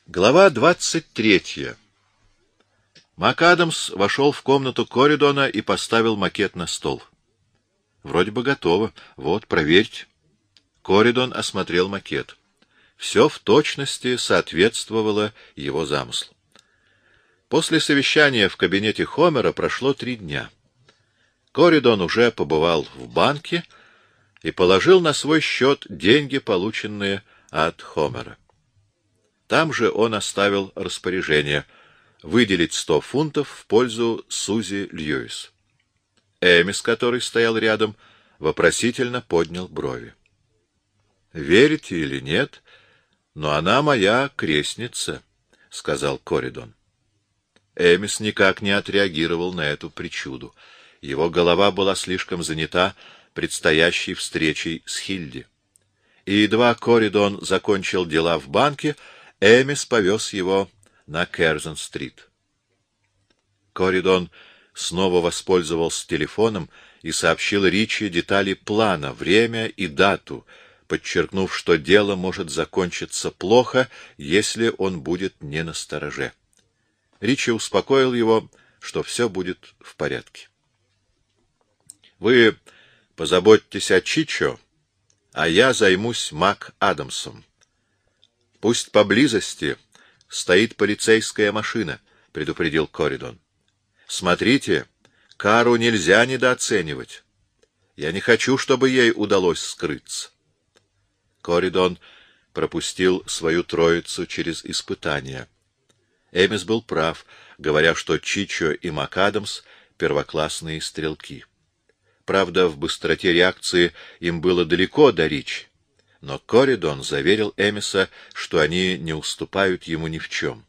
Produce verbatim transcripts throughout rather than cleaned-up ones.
Глава двадцать третья. МакАдамс вошел в комнату Коридона и поставил макет на стол. Вроде бы готово. Вот, проверьте. Коридон осмотрел макет. Все в точности соответствовало его замыслу. После совещания в кабинете Хомера прошло три дня. Коридон уже побывал в банке и положил на свой счет деньги, полученные от Хомера. Там же он оставил распоряжение выделить сто фунтов в пользу Сузи Льюис. Эмис, который стоял рядом, вопросительно поднял брови. — Верите или нет, но она моя крестница, — сказал Коридон. Эмис никак не отреагировал на эту причуду. Его голова была слишком занята предстоящей встречей с Хильди. И едва Коридон закончил дела в банке, Эмис повез его на Керзон-стрит. Коридон снова воспользовался телефоном и сообщил Ричи детали плана, время и дату, подчеркнув, что дело может закончиться плохо, если он будет не настороже. Ричи успокоил его, что все будет в порядке. — Вы позаботьтесь о Чичо, а я займусь МакАдамсом. Пусть поблизости стоит полицейская машина, — предупредил Коридон. — Смотрите, Кару нельзя недооценивать. Я не хочу, чтобы ей удалось скрыться. Коридон пропустил свою троицу через испытания. Эмис был прав, говоря, что Чичо и МакАдамс — первоклассные стрелки. Правда, в быстроте реакции им было далеко до Ричи. Но Коридон заверил Эмиса, что они не уступают ему ни в чем.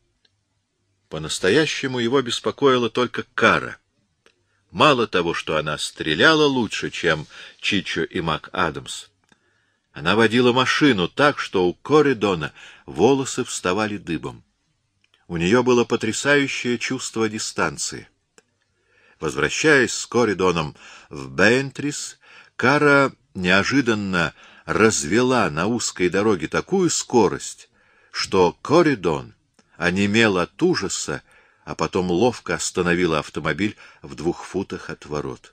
По-настоящему его беспокоила только Кара. Мало того, что она стреляла лучше, чем Чичо и МакАдамс, она водила машину так, что у Коридона волосы вставали дыбом. У нее было потрясающее чувство дистанции. Возвращаясь с Коридоном в Бейнтрис, Кара неожиданно развела на узкой дороге такую скорость, что Коридон онемел от ужаса, а потом ловко остановила автомобиль в двух футах от ворот.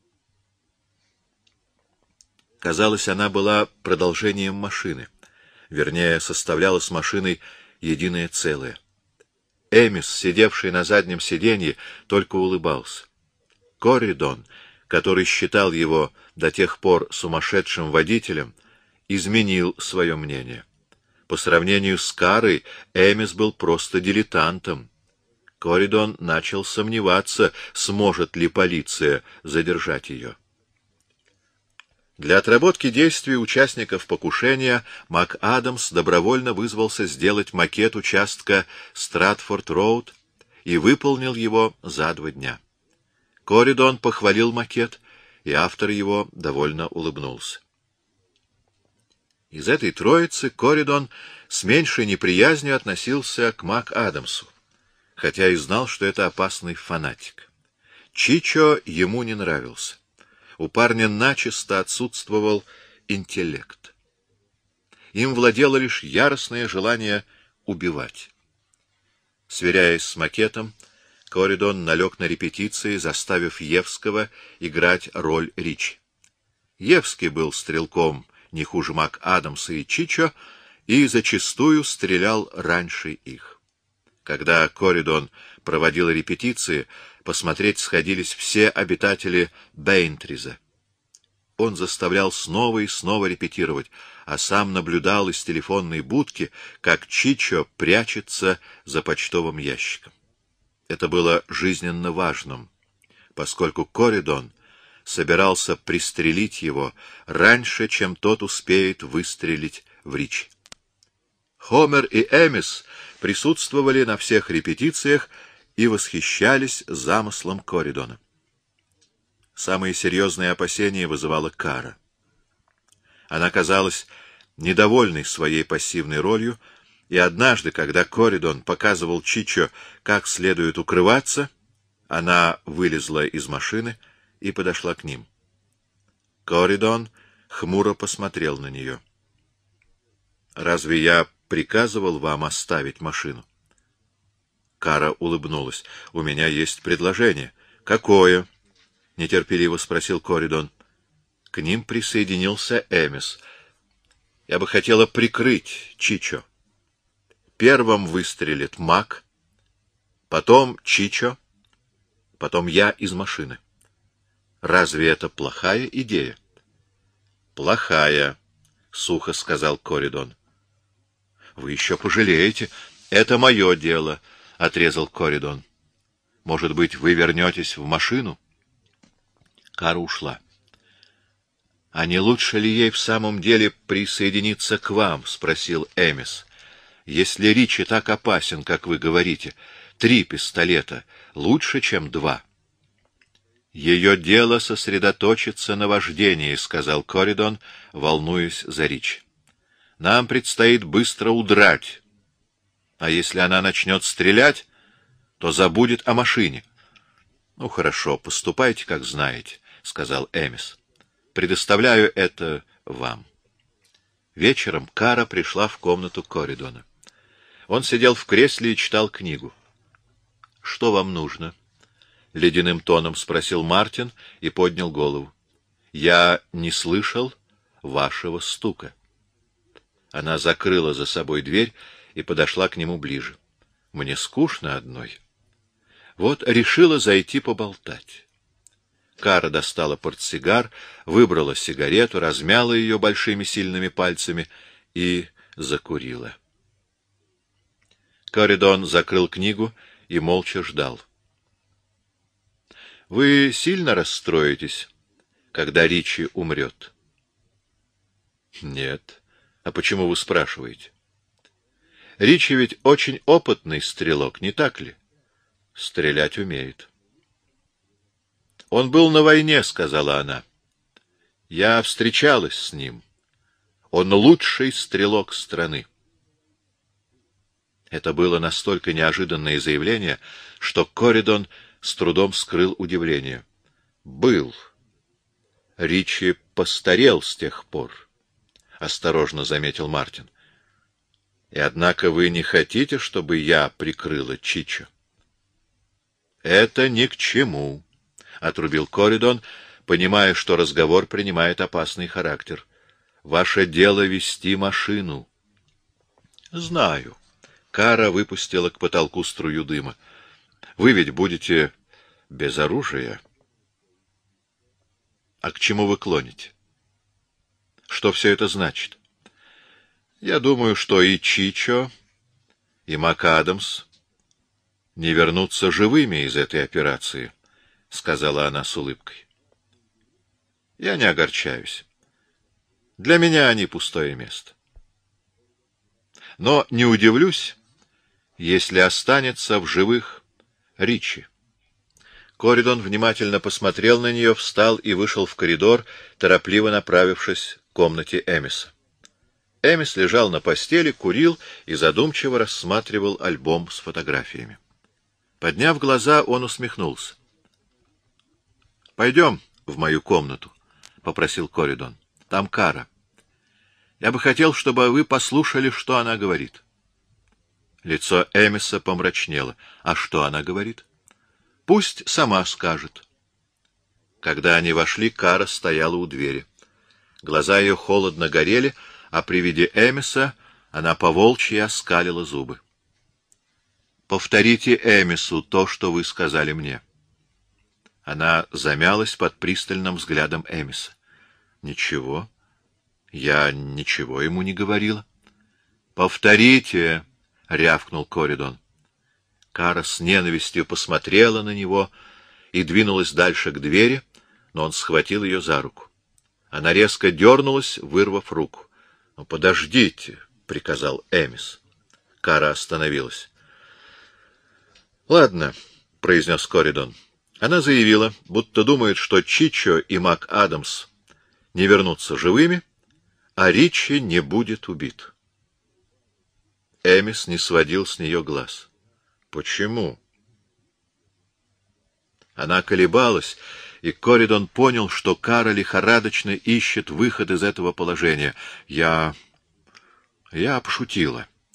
Казалось, она была продолжением машины, вернее, составляла с машиной единое целое. Эмис, сидевший на заднем сиденье, только улыбался. Коридон, который считал его до тех пор сумасшедшим водителем, изменил свое мнение. По сравнению с Карой, Эмис был просто дилетантом. Коридон начал сомневаться, сможет ли полиция задержать ее. Для отработки действий участников покушения МакАдамс добровольно вызвался сделать макет участка Стратфорд-Роуд и выполнил его за два дня. Коридон похвалил макет, и автор его довольно улыбнулся. Из этой троицы Коридон с меньшей неприязнью относился к МакАдамсу, хотя и знал, что это опасный фанатик. Чичо ему не нравился. У парня начисто отсутствовал интеллект. Им владело лишь яростное желание убивать. Сверяясь с макетом, Коридон налег на репетиции, заставив Евского играть роль Ричи. Евский был стрелком не хуже МакАдамса и Чичо и зачастую стрелял раньше их. Когда Коридон проводил репетиции, посмотреть сходились все обитатели Бейнтриза. Он заставлял снова и снова репетировать, а сам наблюдал из телефонной будки, как Чичо прячется за почтовым ящиком. Это было жизненно важным, поскольку Коридон собирался пристрелить его раньше, чем тот успеет выстрелить в Ричи. Хомер и Эмис присутствовали на всех репетициях и восхищались замыслом Коридона. Самые серьезные опасения вызывала Кара. Она казалась недовольной своей пассивной ролью, и однажды, когда Коридон показывал Чичо, как следует укрываться, она вылезла из машины и подошла к ним. Коридон хмуро посмотрел на нее. — Разве я приказывал вам оставить машину. Кара улыбнулась. — У меня есть предложение. — Какое? — нетерпеливо спросил Коридон. К ним присоединился Эмис. — Я бы хотела прикрыть Чичо. Первым выстрелит Мак, потом Чичо, потом я из машины. Разве это плохая идея? — Плохая, — сухо сказал Коридон. — Вы еще пожалеете. Это мое дело, — отрезал Коридон. — Может быть, вы вернетесь в машину? Кара ушла. — А не лучше ли ей в самом деле присоединиться к вам? — спросил Эмис. — Если Ричи так опасен, как вы говорите, три пистолета лучше, чем два. — Ее дело сосредоточиться на вождении, — сказал Коридон, волнуясь за Ричи. — Нам предстоит быстро удрать. А если она начнет стрелять, то забудет о машине. — Ну, хорошо, поступайте, как знаете, — сказал Эмис. — Предоставляю это вам. Вечером Кара пришла в комнату Коридона. Он сидел в кресле и читал книгу. — Что вам нужно? — ледяным тоном спросил Мартин и поднял голову. — Я не слышал вашего стука. Она закрыла за собой дверь и подошла к нему ближе. — Мне скучно одной. Вот решила зайти поболтать. Кара достала портсигар, выбрала сигарету, размяла ее большими сильными пальцами и закурила. Коридон закрыл книгу и молча ждал. — Вы сильно расстроитесь, когда Ричи умрет? — Нет. А почему вы спрашиваете? — Ричи ведь очень опытный стрелок, не так ли? Стрелять умеет. — Он был на войне, — сказала она. — Я встречалась с ним. Он лучший стрелок страны. Это было настолько неожиданное заявление, что Коридон с трудом скрыл удивление. — Был. Ричи постарел с тех пор, — осторожно заметил Мартин. — И однако вы не хотите, чтобы я прикрыла Чичо? — Это ни к чему, — отрубил Коридон, понимая, что разговор принимает опасный характер. — Ваше дело вести машину. — Знаю. Кара выпустила к потолку струю дыма. — Вы ведь будете без оружия. — А к чему вы клоните? Что все это значит? — Я думаю, что и Чичо, и МакАдамс не вернутся живыми из этой операции, — сказала она с улыбкой. — Я не огорчаюсь. Для меня они пустое место. Но не удивлюсь, если останется в живых Ричи. Коридон внимательно посмотрел на нее, встал и вышел в коридор, торопливо направившись к комнате Эмиса. Эмис лежал на постели, курил и задумчиво рассматривал альбом с фотографиями. Подняв глаза, он усмехнулся. — Пойдем в мою комнату, — попросил Коридон. — Там Кара. Я бы хотел, чтобы вы послушали, что она говорит. Лицо Эмиса помрачнело. — А что она говорит? — Пусть сама скажет. Когда они вошли, Кара стояла у двери. Глаза ее холодно горели, а при виде Эмиса она по-волчьи оскалила зубы. — Повторите Эмису то, что вы сказали мне. Она замялась под пристальным взглядом Эмиса. — Ничего. Я ничего ему не говорила. — Повторите! — рявкнул Коридон. Кара с ненавистью посмотрела на него и двинулась дальше к двери, но он схватил ее за руку. Она резко дернулась, вырвав руку. — Ну, подождите, — приказал Эмис. Кара остановилась. — Ладно, — произнес Коридон. Она заявила, будто думает, что Чичо и МакАдамс не вернутся живыми, а Ричи не будет убит. Эмис не сводил с нее глаз. — Почему? Она колебалась, и Коридон понял, что Кара лихорадочно ищет выход из этого положения. — Я... я пошутила.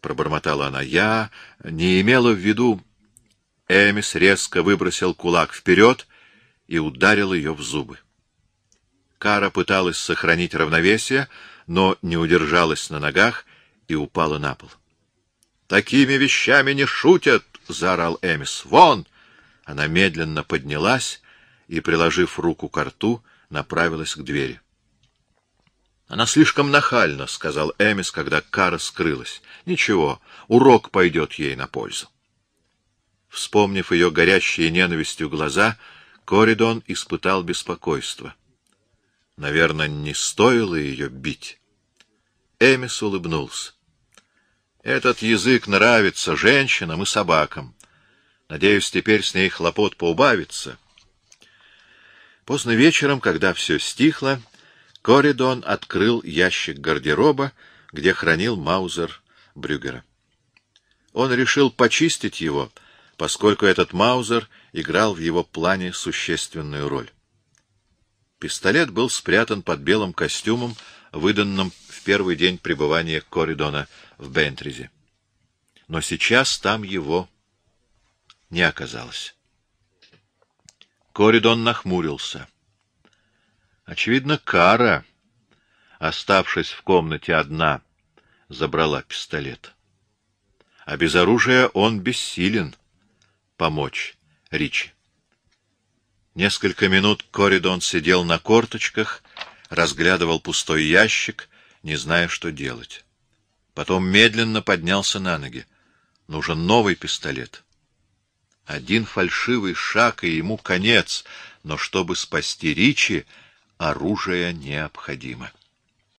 пробормотала она. — Я не имела в виду... Эмис резко выбросил кулак вперед и ударил ее в зубы. Кара пыталась сохранить равновесие, но не удержалась на ногах и упала на пол. — Такими вещами не шутят! — заорал Эмис. — Вон! Она медленно поднялась и, приложив руку ко рту, направилась к двери. — Она слишком нахальна, — сказал Эмис, когда Кара скрылась. — Ничего, урок пойдет ей на пользу. Вспомнив ее горящие ненавистью глаза, Коридон испытал беспокойство. Наверное, не стоило ее бить. Эмис улыбнулся. Этот язык нравится женщинам и собакам. Надеюсь, теперь с ней хлопот поубавится. Поздно вечером, когда все стихло, Коридон открыл ящик гардероба, где хранил маузер Брюгера. Он решил почистить его, поскольку этот маузер играл в его плане существенную роль. Пистолет был спрятан под белым костюмом, выданным в первый день пребывания Коридона в Бентризе. Но сейчас там его не оказалось. Коридон нахмурился. Очевидно, Кара, оставшись в комнате одна, забрала пистолет. А без оружия он бессилен помочь Ричи. Несколько минут Коридон сидел на корточках, разглядывал пустой ящик, не зная, что делать. Потом медленно поднялся на ноги. Нужен новый пистолет. Один фальшивый шаг, и ему конец, но чтобы спасти Ричи, оружие необходимо.